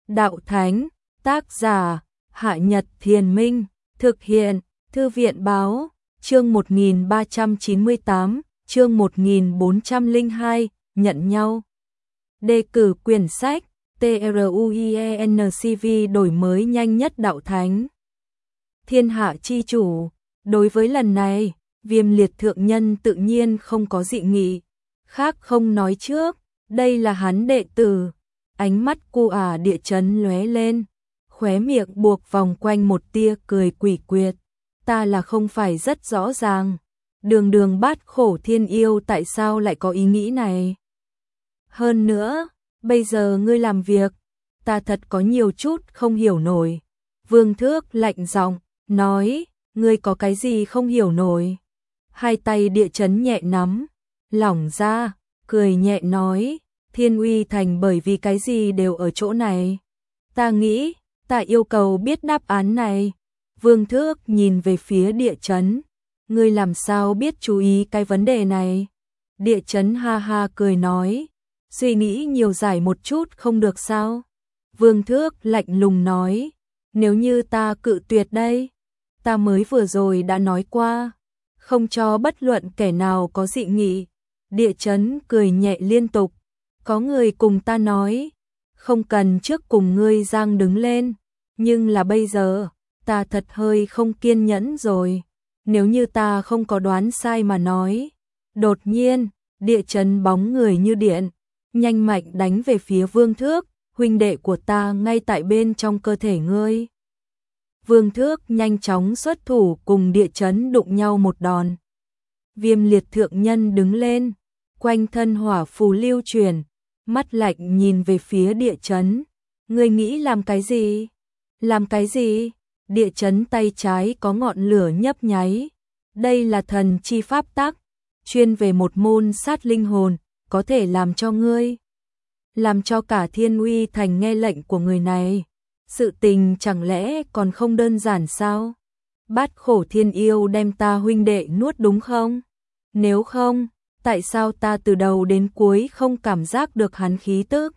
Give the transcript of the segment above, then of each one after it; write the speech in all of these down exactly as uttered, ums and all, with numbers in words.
đạo thánh, tác giả, Hạ Nhật Thiền Minh, thực hiện, Thư viện Báo, chương một nghìn ba trăm chín mươi tám, chương một nghìn bốn trăm lẻ hai, nhận nhau. Đề cử quyển sách, TRUIENCV đổi mới nhanh nhất đạo thánh. Thiên hạ chi chủ, đối với lần này, Viêm Liệt thượng nhân tự nhiên không có dị nghị, khác không nói trước, đây là hắn đệ tử. Ánh mắt cu ả địa chấn lóe lên, khóe miệng buộc vòng quanh một tia cười quỷ quyệt. Ta là không phải rất rõ ràng, đường đường bát khổ thiên yêu tại sao lại có ý nghĩ này. Hơn nữa, bây giờ ngươi làm việc, ta thật có nhiều chút không hiểu nổi. Vương Thước lạnh giọng nói, ngươi có cái gì không hiểu nổi. Hai tay địa chấn nhẹ nắm, lỏng ra, cười nhẹ nói, Thiên Uy Thành bởi vì cái gì đều ở chỗ này. Ta nghĩ, ta yêu cầu biết đáp án này. Vương Thước nhìn về phía địa chấn, ngươi làm sao biết chú ý cái vấn đề này. Địa chấn ha ha cười nói, suy nghĩ nhiều giải một chút không được sao. Vương Thước lạnh lùng nói, nếu như ta cự tuyệt đây, ta mới vừa rồi đã nói qua, không cho bất luận kẻ nào có dị nghị. Địa chấn cười nhẹ liên tục, có người cùng ta nói, không cần trước cùng ngươi giang đứng lên, nhưng là bây giờ, ta thật hơi không kiên nhẫn rồi. Nếu như ta không có đoán sai mà nói, đột nhiên, địa chấn bóng người như điện, nhanh mạnh đánh về phía Vương Thước, huynh đệ của ta ngay tại bên trong cơ thể ngươi. Vương Thước nhanh chóng xuất thủ cùng địa chấn đụng nhau một đòn. Viêm Liệt thượng nhân đứng lên, quanh thân hỏa phù lưu chuyển, mắt lạnh nhìn về phía địa chấn. Ngươi nghĩ làm cái gì? Làm cái gì? Địa chấn tay trái có ngọn lửa nhấp nháy. Đây là thần chi pháp tắc, chuyên về một môn sát linh hồn, có thể làm cho ngươi, làm cho cả Thiên Uy Thành nghe lệnh của người này. Sự tình chẳng lẽ còn không đơn giản sao? Bát khổ thiên yêu đem ta huynh đệ nuốt đúng không? Nếu không, tại sao ta từ đầu đến cuối không cảm giác được hắn khí tức?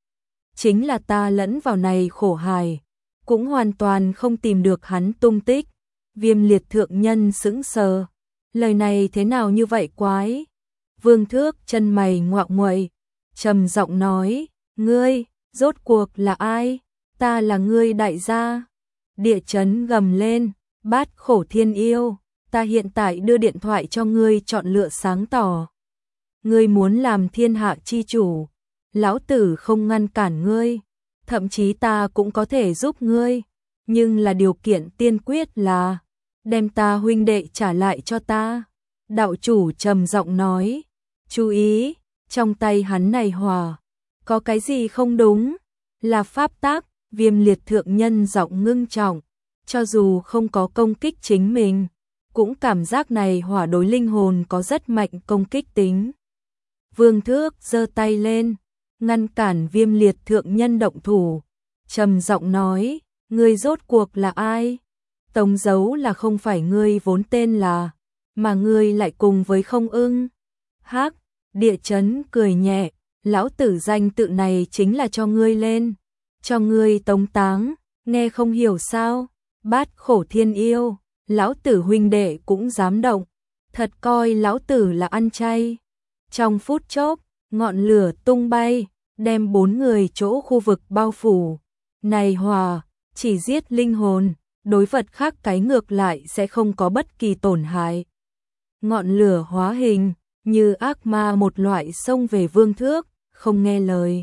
Chính là ta lẫn vào này khổ hài, cũng hoàn toàn không tìm được hắn tung tích. Viêm Liệt thượng nhân sững sờ, lời này thế nào như vậy quái? Vương Thước chân mày ngoạo nguậy, trầm giọng nói, ngươi, rốt cuộc là ai? Ta là ngươi đại gia. Địa chấn gầm lên, bát khổ thiên yêu, ta hiện tại đưa điện thoại cho ngươi chọn lựa sáng tỏ. Ngươi muốn làm thiên hạ chi chủ, lão tử không ngăn cản ngươi, thậm chí ta cũng có thể giúp ngươi, nhưng là điều kiện tiên quyết là đem ta huynh đệ trả lại cho ta. Đạo chủ trầm giọng nói, chú ý, trong tay hắn này hỏa, có cái gì không đúng? Là pháp tắc. Viêm Liệt thượng nhân giọng ngưng trọng, cho dù không có công kích chính mình, cũng cảm giác này hỏa đối linh hồn có rất mạnh công kích tính. Vương Thước giơ tay lên, ngăn cản Viêm Liệt thượng nhân động thủ, trầm giọng nói, ngươi rốt cuộc là ai? Tống dấu là không phải ngươi vốn tên là, mà ngươi lại cùng với Không Ưng. Hắc, địa chấn cười nhẹ, lão tử danh tự này chính là cho ngươi lên, cho ngươi tống táng, nghe không hiểu sao? Bát khổ thiên yêu, lão tử huynh đệ cũng dám động, thật coi lão tử là ăn chay. Trong phút chốc, ngọn lửa tung bay, đem bốn người chỗ khu vực bao phủ. Này hỏa, chỉ giết linh hồn, đối vật khác cái ngược lại sẽ không có bất kỳ tổn hại. Ngọn lửa hóa hình, như ác ma một loại xông về Vương Thước, không nghe lời.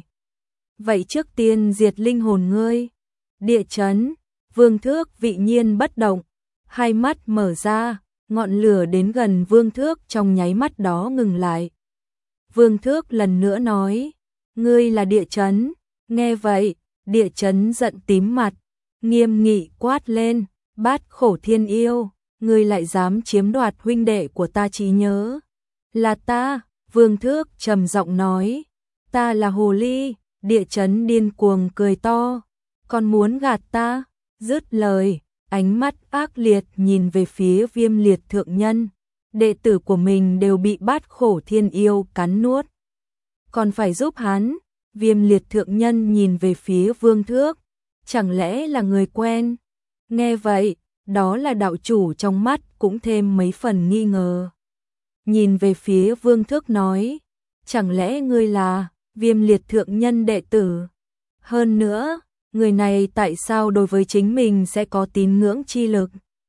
Vậy trước tiên diệt linh hồn ngươi. Địa chấn, Vương Thước vị nhiên bất động, hai mắt mở ra, ngọn lửa đến gần Vương Thước trong nháy mắt đó ngừng lại. Vương Thước lần nữa nói, ngươi là địa chấn. Nghe vậy, địa chấn giận tím mặt, nghiêm nghị quát lên, bát khổ thiên yêu, ngươi lại dám chiếm đoạt huynh đệ của ta trí nhớ. Là ta. Vương Thước trầm giọng nói, ta là hồ ly. Địa chấn điên cuồng cười to, còn muốn gạt ta? Dứt lời, ánh mắt ác liệt nhìn về phía Viêm Liệt thượng nhân, đệ tử của mình đều bị bát khổ thiên yêu cắn nuốt, còn phải giúp hắn. Viêm liệt thượng nhân nhìn về phía Vương Thước, chẳng lẽ là người quen? Nghe vậy, đó là đạo chủ trong mắt cũng thêm mấy phần nghi ngờ. Nhìn về phía Vương Thước nói, chẳng lẽ ngươi là Viêm liệt thượng nhân đệ tử? Hơn nữa, người này tại sao đối với chính mình sẽ có tín ngưỡng chi lực?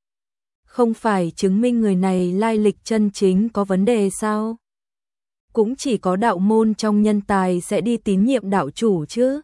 Không phải chứng minh người này lai lịch chân chính có vấn đề sao? Cũng chỉ có đạo môn trong nhân tài sẽ đi tín nhiệm đạo chủ chứ.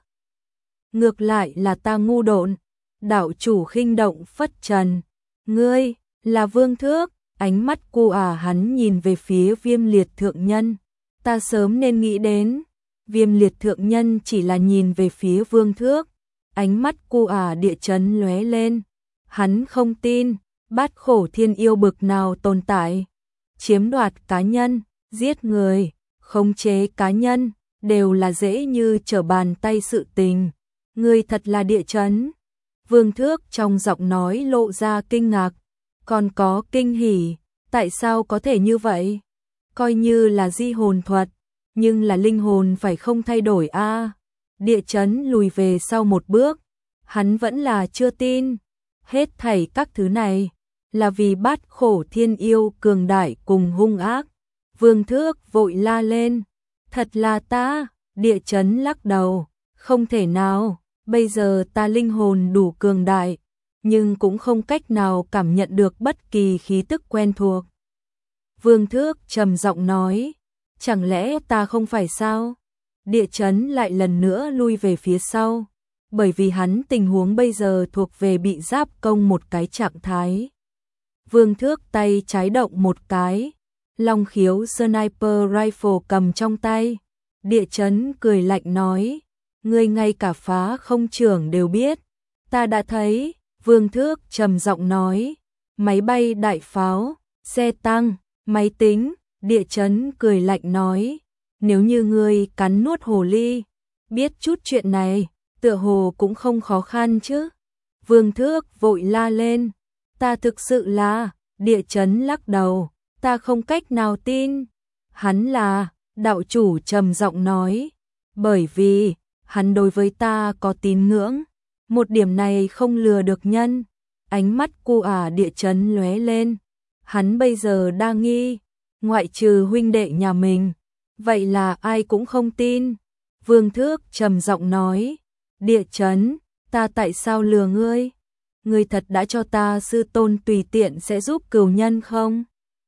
Ngược lại là ta ngu độn. Đạo chủ khinh động phất trần. Ngươi, là Vương Thước. Ánh mắt cu ả hắn nhìn về phía Viêm liệt thượng nhân. Ta sớm nên nghĩ đến. Viêm liệt thượng nhân chỉ là nhìn về phía Vương Thước. Ánh mắt cu ả địa chấn lóe lên. Hắn không tin, bát khổ thiên yêu bực nào tồn tại. Chiếm đoạt cá nhân, giết người, khống chế cá nhân, đều là dễ như trở bàn tay sự tình. Ngươi thật là địa chấn. Vương Thước trong giọng nói lộ ra kinh ngạc, còn có kinh hỉ. Tại sao có thể như vậy? Coi như là di hồn thuật, nhưng là linh hồn phải không thay đổi a. À, địa chấn lùi về sau một bước, hắn vẫn là chưa tin. Hết thảy các thứ này là vì bát khổ thiên yêu cường đại cùng hung ác. Vương Thước vội la lên, thật là ta. Địa chấn lắc đầu, không thể nào, bây giờ ta linh hồn đủ cường đại, nhưng cũng không cách nào cảm nhận được bất kỳ khí tức quen thuộc. Vương Thước trầm giọng nói, chẳng lẽ ta không phải sao? Địa chấn lại lần nữa lui về phía sau, bởi vì hắn tình huống bây giờ thuộc về bị giáp công một cái trạng thái. Vương Thước tay trái động một cái, long khiếu sniper rifle cầm trong tay. Địa chấn cười lạnh nói, ngươi ngay cả phá không trưởng đều biết. Ta đã thấy. Vương Thước trầm giọng nói, máy bay đại pháo, xe tăng, máy tính. Địa chấn cười lạnh nói, nếu như ngươi cắn nuốt hồ ly, biết chút chuyện này, tựa hồ cũng không khó khăn chứ. Vương Thước vội la lên, ta thực sự là. Địa chấn lắc đầu, ta không cách nào tin. Hắn là. Đạo chủ trầm giọng nói, bởi vì hắn đối với ta có tín ngưỡng, một điểm này không lừa được nhân. Ánh mắt cu ả địa chấn lóe lên, hắn bây giờ đang nghi, ngoại trừ huynh đệ nhà mình, vậy là ai cũng không tin. Vương Thước trầm giọng nói, địa chấn, ta tại sao lừa ngươi? Ngươi thật đã cho ta sư tôn tùy tiện sẽ giúp cừu nhân không?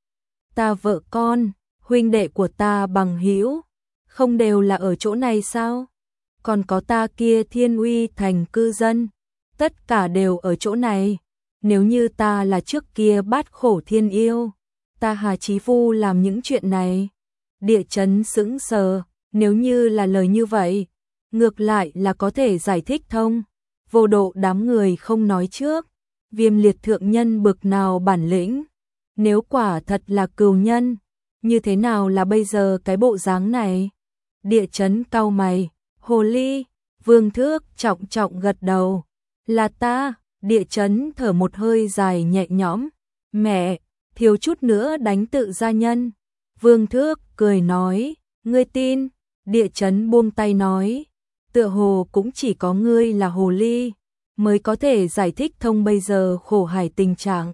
Ta vợ con, huynh đệ của ta bằng hữu, không đều là ở chỗ này sao? Còn có ta kia Thiên Uy thành cư dân, tất cả đều ở chỗ này. Nếu như ta là trước kia bát khổ thiên yêu, ta hà chí phu làm những chuyện này. Địa chấn sững sờ, nếu như là lời như vậy, ngược lại là có thể giải thích thông. Vô độ đám người không nói trước, Viêm liệt thượng nhân bực nào bản lĩnh. Nếu quả thật là cừu nhân, như thế nào là bây giờ cái bộ dáng này? Địa chấn cau mày, hồ ly. Vương Thước trọng trọng gật đầu, là ta. Địa chấn thở một hơi dài nhẹ nhõm, mẹ, thiếu chút nữa đánh tự gia nhân. Vương Thước cười nói, ngươi tin? Địa chấn buông tay nói, tựa hồ cũng chỉ có ngươi là hồ ly mới có thể giải thích thông bây giờ khổ hải tình trạng.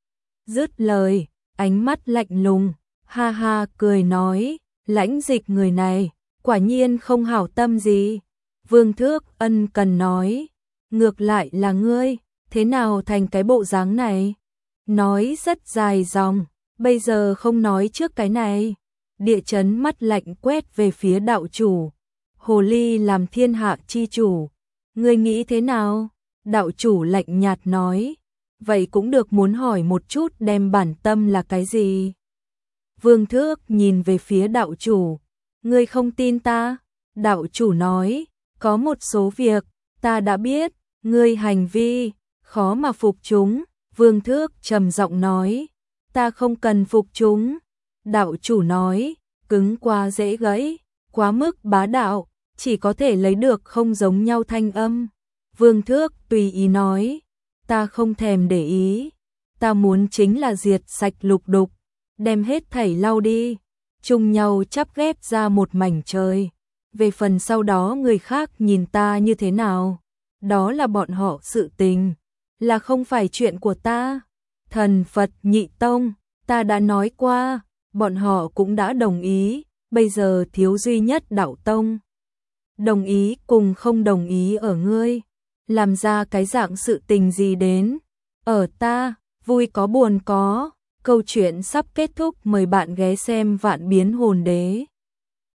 Dứt lời, ánh mắt lạnh lùng, ha ha cười nói, Lãnh Dịch người này, quả nhiên không hảo tâm gì. Vương Thước ân cần nói, ngược lại là ngươi, thế nào thành cái bộ dáng này? Nói rất dài dòng, bây giờ không nói trước cái này. Địa chấn mắt lạnh quét về phía đạo chủ, hồ ly làm thiên hạ chi chủ, ngươi nghĩ thế nào? Đạo chủ lạnh nhạt nói, vậy cũng được, muốn hỏi một chút đem bản tâm là cái gì? Vương Thước nhìn về phía đạo chủ, ngươi không tin ta? Đạo chủ nói, có một số việc, ta đã biết, ngươi hành vi, khó mà phục chúng. Vương Thước trầm giọng nói, ta không cần phục chúng. Đạo chủ nói, cứng quá dễ gãy, quá mức bá đạo, chỉ có thể lấy được không giống nhau thanh âm. Vương Thước tùy ý nói, ta không thèm để ý, ta muốn chính là diệt sạch lục đục, đem hết thảy lau đi, chung nhau chắp ghép ra một mảnh trời. về phần sau đó người khác nhìn ta như thế nào, đó là bọn họ sự tình, là không phải chuyện của ta. Thần Phật Nhị Tông, ta đã nói qua, bọn họ cũng đã đồng ý, bây giờ thiếu duy nhất Đạo Tông. Đồng ý cùng không đồng ý ở ngươi, làm ra cái dạng sự tình gì đến, ở ta, vui có buồn có. Câu chuyện sắp kết thúc, mời bạn ghé xem Vạn Biến Hồn Đế.